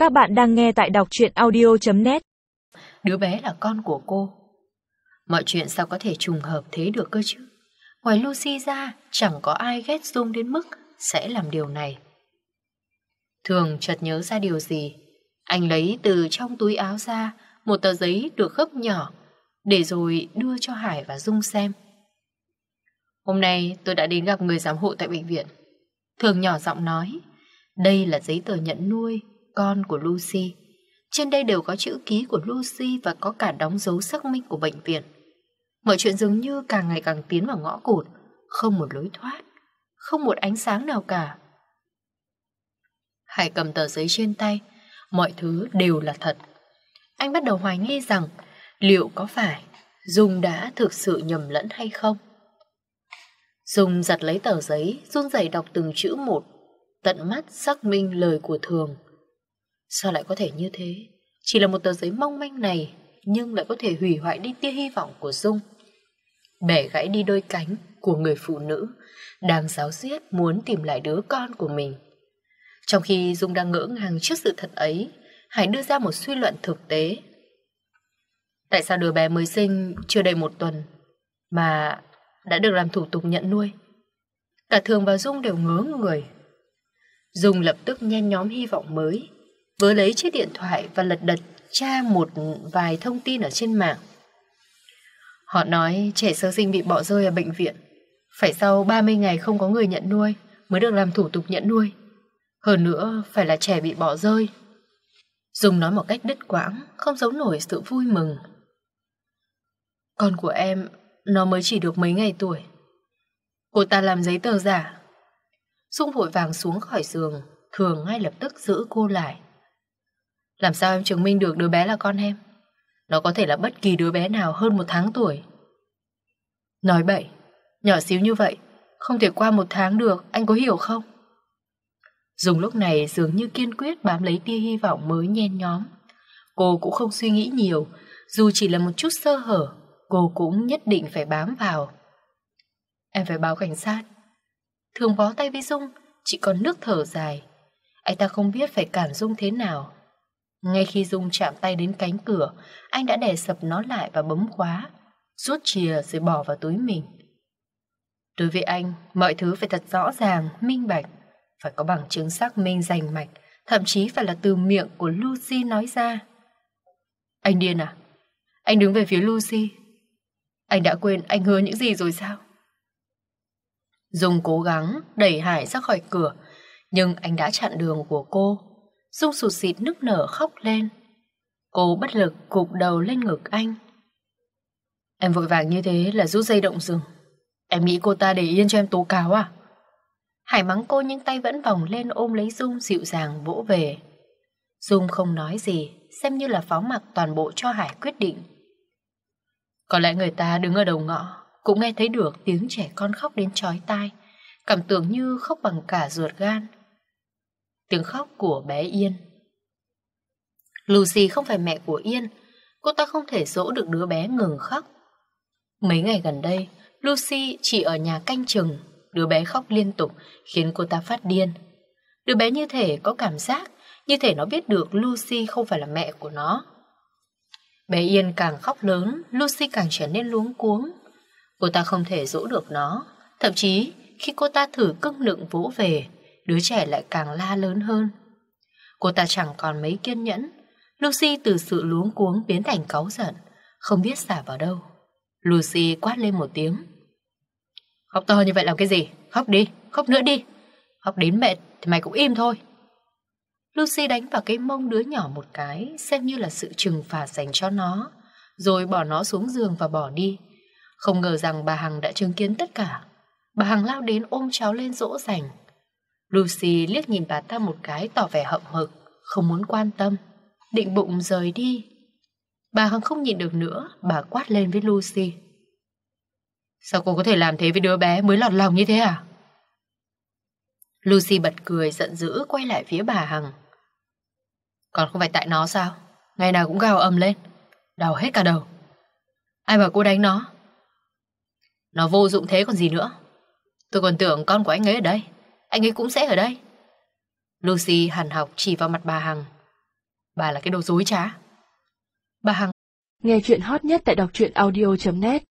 Các bạn đang nghe tại đọc truyện audio.net. Đứa bé là con của cô. Mọi chuyện sao có thể trùng hợp thế được cơ chứ? Ngoài Lucy ra, chẳng có ai ghét Dung đến mức sẽ làm điều này. Thường chợt nhớ ra điều gì, anh lấy từ trong túi áo ra một tờ giấy được gấp nhỏ, để rồi đưa cho Hải và Dung xem. Hôm nay tôi đã đến gặp người giám hộ tại bệnh viện. Thường nhỏ giọng nói, đây là giấy tờ nhận nuôi con của Lucy. Trên đây đều có chữ ký của Lucy và có cả đóng dấu xác minh của bệnh viện. Mọi chuyện dường như càng ngày càng tiến vào ngõ cụt, không một lối thoát, không một ánh sáng nào cả. Hải cầm tờ giấy trên tay, mọi thứ đều là thật. Anh bắt đầu hoài nghi rằng liệu có phải Dung đã thực sự nhầm lẫn hay không. Dung giật lấy tờ giấy, run rẩy đọc từng chữ một, tận mắt xác minh lời của Thường. Sao lại có thể như thế? Chỉ là một tờ giấy mong manh này, nhưng lại có thể hủy hoại đi tia hy vọng của Dung, bẻ gãy đi đôi cánh của người phụ nữ đang ráo riết muốn tìm lại đứa con của mình. Trong khi Dung đang ngỡ ngàng trước sự thật ấy, Hải đưa ra một suy luận thực tế. Tại sao đứa bé mới sinh chưa đầy 1 tuần mà đã được làm thủ tục nhận nuôi? Cả Thường và Dung đều ngớ người. Dung lập tức nhen nhóm hy vọng mới, vớ lấy chiếc điện thoại và lật đật tra một vài thông tin ở trên mạng. Họ nói trẻ sơ sinh bị bỏ rơi ở bệnh viện, phải sau 30 ngày không có người nhận nuôi mới được làm thủ tục nhận nuôi. Hơn nữa phải là trẻ bị bỏ rơi. Dung nói một cách đứt quãng, không giấu nổi sự vui mừng. Con của em, nó mới chỉ được mấy ngày tuổi. Cô ta làm giấy tờ giả. Dung vội vàng xuống khỏi giường, Thường ngay lập tức giữ cô lại. Làm sao em chứng minh được đứa bé là con em? Nó có thể là bất kỳ đứa bé nào hơn 1 tháng tuổi. Nói bậy, nhỏ xíu như vậy, không thể qua 1 tháng được, anh có hiểu không? Dung lúc này dường như kiên quyết bám lấy tia hy vọng mới nhen nhóm. Cô cũng không suy nghĩ nhiều, dù chỉ là một chút sơ hở, cô cũng nhất định phải bám vào. Em phải báo cảnh sát. Thường bó tay với Dung, chỉ còn nước thở dài. Anh ta không biết phải cản Dung thế nào. Ngay khi Dung chạm tay đến cánh cửa, anh đã đè sập nó lại và bấm khóa, rút chìa rồi bỏ vào túi mình. Đối với anh, mọi thứ phải thật rõ ràng, minh bạch, phải có bằng chứng xác minh rành mạch, thậm chí phải là từ miệng của Lucy nói ra. Anh điên à? Anh đứng về phía Lucy. Anh đã quên anh hứa những gì rồi sao? Dung cố gắng đẩy Hải ra khỏi cửa, nhưng anh đã chặn đường của cô. Dung sụt sịt nức nở khóc lên. Cô bất lực gục đầu lên ngực anh. Em vội vàng như thế là rút dây động rừng. Em nghĩ cô ta để yên cho em tố cáo à? Hải mắng cô nhưng tay vẫn vòng lên ôm lấy Dung dịu dàng vỗ về. Dung không nói gì, xem như là phó mặc toàn bộ cho Hải quyết định. Có lẽ người ta đứng ở đầu ngõ cũng nghe thấy được tiếng trẻ con khóc đến chói tai, cảm tưởng như khóc bằng cả ruột gan. Tiếng khóc của bé Yên. Lucy không phải mẹ của Yên, cô ta không thể dỗ được đứa bé ngừng khóc. Mấy ngày gần đây, Lucy chỉ ở nhà canh chừng, đứa bé khóc liên tục khiến cô ta phát điên. Đứa bé như thể có cảm giác, như thể nó biết được Lucy không phải là mẹ của nó. Bé Yên càng khóc lớn, Lucy càng trở nên luống cuống. Cô ta không thể dỗ được nó, thậm chí khi cô ta thử cưng nựng vỗ về, đứa trẻ lại càng la lớn hơn. Cô ta chẳng còn mấy kiên nhẫn. Lucy từ sự luống cuống biến thành cáu giận, không biết xả vào đâu. Lucy quát lên một tiếng. Khóc to như vậy làm cái gì? Khóc đi, khóc nữa đi. Khóc đến mệt thì mày cũng im thôi. Lucy đánh vào cái mông đứa nhỏ một cái, xem như là sự trừng phạt dành cho nó, rồi bỏ nó xuống giường và bỏ đi. Không ngờ rằng bà Hằng đã chứng kiến tất cả. Bà Hằng lao đến ôm cháu lên dỗ dành. Lucy liếc nhìn bà ta một cái tỏ vẻ hậm hực, không muốn quan tâm, định bụng rời đi. Bà Hằng không nhịn được nữa, bà quát lên với Lucy. Sao cô có thể làm thế với đứa bé mới lọt lòng như thế à? Lucy bật cười giận dữ quay lại phía bà Hằng. Còn không phải tại nó sao? Ngày nào cũng gào ầm lên, đau hết cả đầu. Ai bảo cô đánh nó? Nó vô dụng thế còn gì nữa. Tôi còn tưởng con của anh ấy ở đây, anh ấy cũng sẽ ở đây. Lucy hằn học chỉ vào mặt bà Hằng. Bà là cái đồ dối trá. Bà Hằng. Nghe chuyện hot nhất tại đọc truyện audio.net